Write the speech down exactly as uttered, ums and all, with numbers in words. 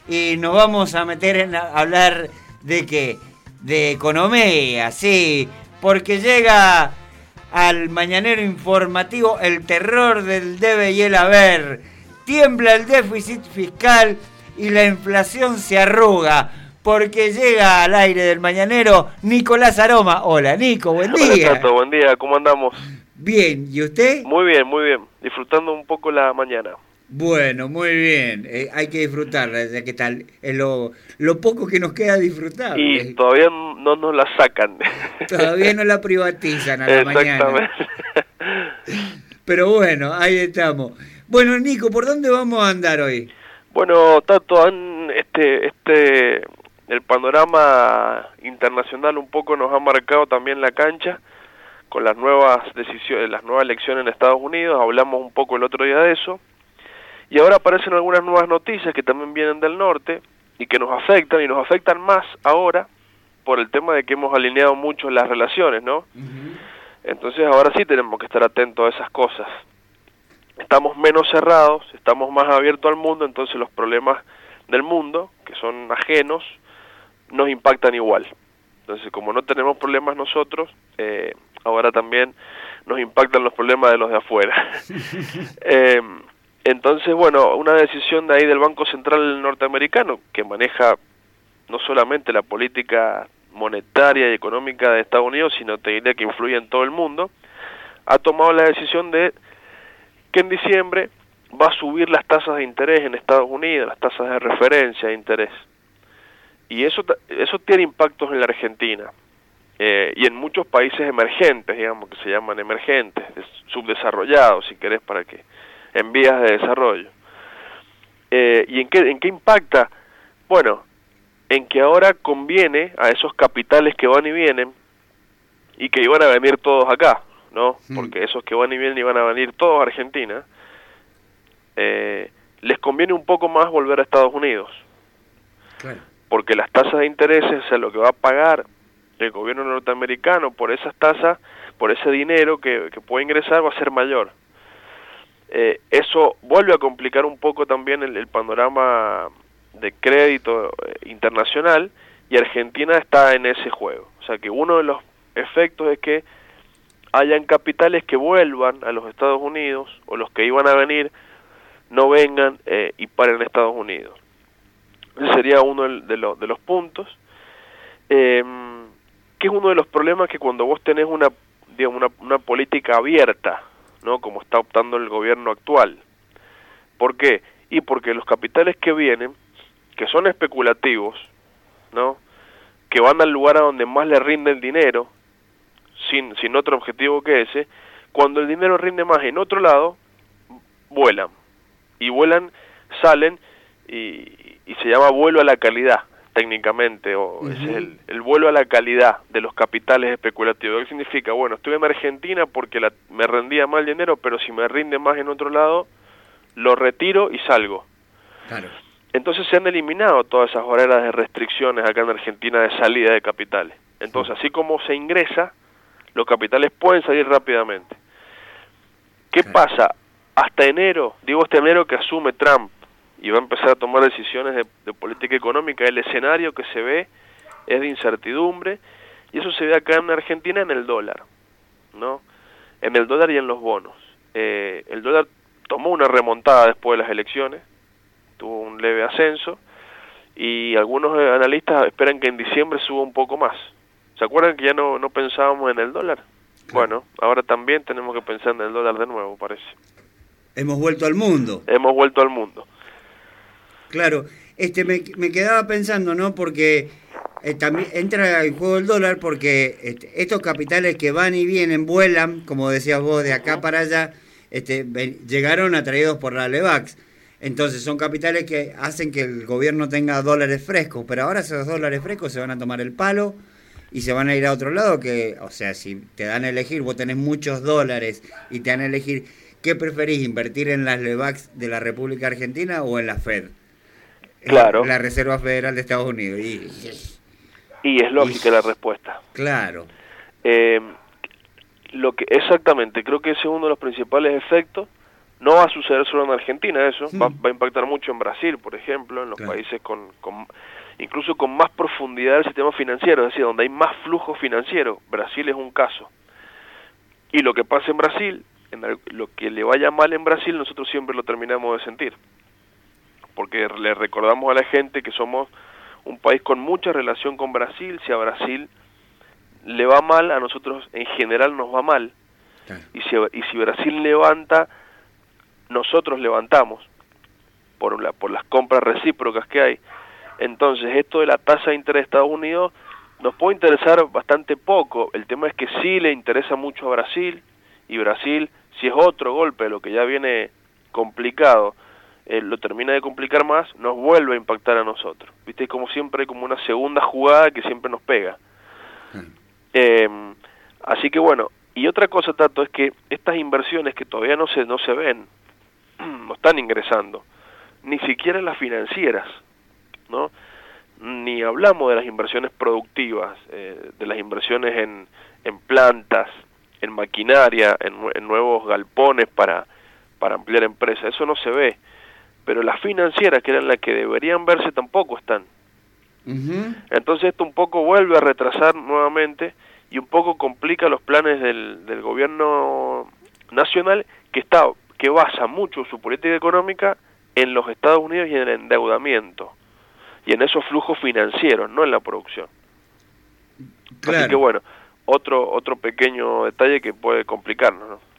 y nos vamos a meter en a hablar de qué, de economía, sí, porque llega al mañanero informativo el terror del debe y el haber. Tiembla el déficit fiscal y la inflación se arruga, porque llega al aire del mañanero Nicolás Aroma. Hola, Nico, buen día. Hola, Tato, buen día, ¿cómo andamos? Bien, ¿y usted? Muy bien, muy bien, disfrutando un poco la mañana. Bueno, muy bien, eh, hay que disfrutarla, ya que tal, es lo, lo poco que nos queda disfrutar. Y eh. todavía no nos la sacan. Todavía no la privatizan a la mañana. Pero bueno, ahí estamos. Bueno, Nico, ¿por dónde vamos a andar hoy? Bueno, Tato, han, este, este, el panorama internacional un poco nos ha marcado también la cancha con las nuevas decisiones, las nuevas elecciones en Estados Unidos. Hablamos un poco el otro día de eso. Y ahora aparecen algunas nuevas noticias que también vienen del norte y que nos afectan, y nos afectan más ahora por el tema de que hemos alineado mucho las relaciones, ¿no? Uh-huh. Entonces ahora sí tenemos que estar atentos a esas cosas. Estamos menos cerrados, estamos más abiertos al mundo, entonces los problemas del mundo, que son ajenos, nos impactan igual. Entonces, como no tenemos problemas nosotros, eh, ahora también nos impactan los problemas de los de afuera. eh, Entonces, bueno, una decisión de ahí del Banco Central norteamericano, que maneja no solamente la política monetaria y económica de Estados Unidos, sino te diría que influye en todo el mundo, ha tomado la decisión de que en diciembre va a subir las tasas de interés en Estados Unidos, las tasas de referencia de interés. Y eso, eso tiene impactos en la Argentina eh, y en muchos países emergentes, digamos, que se llaman emergentes, subdesarrollados, si querés, para que en vías de desarrollo. Eh, ¿Y en qué, en qué impacta? Bueno, en que ahora conviene a esos capitales que van y vienen, y que iban a venir todos acá, ¿no? Mm. Porque esos que van y vienen iban a venir todos a Argentina, eh, les conviene un poco más volver a Estados Unidos. Claro. Porque las tasas de intereses, o sea, lo que va a pagar el gobierno norteamericano por esas tasas, por ese dinero que, que puede ingresar, va a ser mayor. Eh, eso vuelve a complicar un poco también el, el panorama de crédito eh, internacional, y Argentina está en ese juego. O sea que uno de los efectos es que hayan capitales que vuelvan a los Estados Unidos, o los que iban a venir no vengan eh, y paren en Estados Unidos. Ese sería uno de los, de los puntos, eh, que es uno de los problemas que cuando vos tenés una, digamos, una, una política abierta, ¿no? Como está optando el gobierno actual. ¿Por qué? Y porque los capitales que vienen, que son especulativos, ¿no? Que van al lugar a donde más le rinde el dinero, sin, sin otro objetivo que ese, cuando el dinero rinde más en otro lado, vuelan. Y vuelan, salen, y, y se llama vuelo a la calidad, técnicamente, o uh-huh. es el, el vuelo a la calidad de los capitales especulativos. ¿Qué significa? Bueno, estuve en Argentina porque la, me rendía mal dinero, pero si me rinde más en otro lado, lo retiro y salgo. Claro. Entonces se han eliminado todas esas barreras de restricciones acá en Argentina de salida de capitales. Entonces, así como se ingresa, los capitales pueden salir rápidamente. ¿Qué claro. pasa? Hasta enero, digo este enero que asume Trump, y va a empezar a tomar decisiones de, de política económica, el escenario que se ve es de incertidumbre, y eso se ve acá en Argentina en el dólar, ¿no? En el dólar y en los bonos. Eh, el dólar tomó una remontada después de las elecciones, tuvo un leve ascenso, y algunos analistas esperan que en diciembre suba un poco más. ¿Se acuerdan que ya no, no pensábamos en el dólar? Claro. Bueno, ahora también tenemos que pensar en el dólar de nuevo, parece. Hemos vuelto al mundo. Hemos vuelto al mundo. Claro, este me, me quedaba pensando, ¿no? Porque eh, también entra en juego el dólar, porque este, estos capitales que van y vienen, vuelan, como decías vos, de acá para allá, este, ven, llegaron atraídos por la Levax. Entonces son capitales que hacen que el gobierno tenga dólares frescos, pero ahora esos dólares frescos se van a tomar el palo y se van a ir a otro lado, que, o sea, si te dan a elegir, vos tenés muchos dólares y te dan a elegir, ¿qué preferís, invertir en las Levax de la República Argentina o en la Fed? Claro. La Reserva Federal de Estados Unidos. Y, y es lógica y, la respuesta. Claro. Eh, lo que exactamente, creo que ese es uno de los principales efectos No va a suceder solo en Argentina eso, sí. va, va a impactar mucho en Brasil, por ejemplo, en los claro. países con, con incluso con más profundidad del sistema financiero, es decir, donde hay más flujo financiero. Brasil es un caso. Y lo que pasa en Brasil, en el, lo que le vaya mal en Brasil, nosotros siempre lo terminamos de sentir. Porque le recordamos a la gente que somos un país con mucha relación con Brasil. Si a Brasil le va mal, a nosotros en general nos va mal. Claro. Y si, y si Brasil levanta, nosotros levantamos por, la, por las compras recíprocas que hay. Entonces, esto de la tasa de interés de Estados Unidos nos puede interesar bastante poco. El tema es que sí le interesa mucho a Brasil, y Brasil, si es otro golpe de lo que ya viene complicado, eh, lo termina de complicar más, nos vuelve a impactar a nosotros. ¿Viste? Como siempre hay como una segunda jugada que siempre nos pega. Mm. Eh, así que bueno, y otra cosa, Tato, es que estas inversiones que todavía no se, no se ven, no están ingresando, ni siquiera las financieras, ¿no? Ni hablamos de las inversiones productivas, eh, de las inversiones en, en plantas, en maquinaria, en, en nuevos galpones para, para ampliar empresas, eso no se ve, pero las financieras, que eran las que deberían verse, tampoco están. Uh-huh. Entonces esto un poco vuelve a retrasar nuevamente y un poco complica los planes del, del gobierno nacional, que está que basa mucho su política económica en los Estados Unidos y en el endeudamiento y en esos flujos financieros, no en la producción. Claro. Así que bueno, otro otro pequeño detalle que puede complicarnos, ¿no?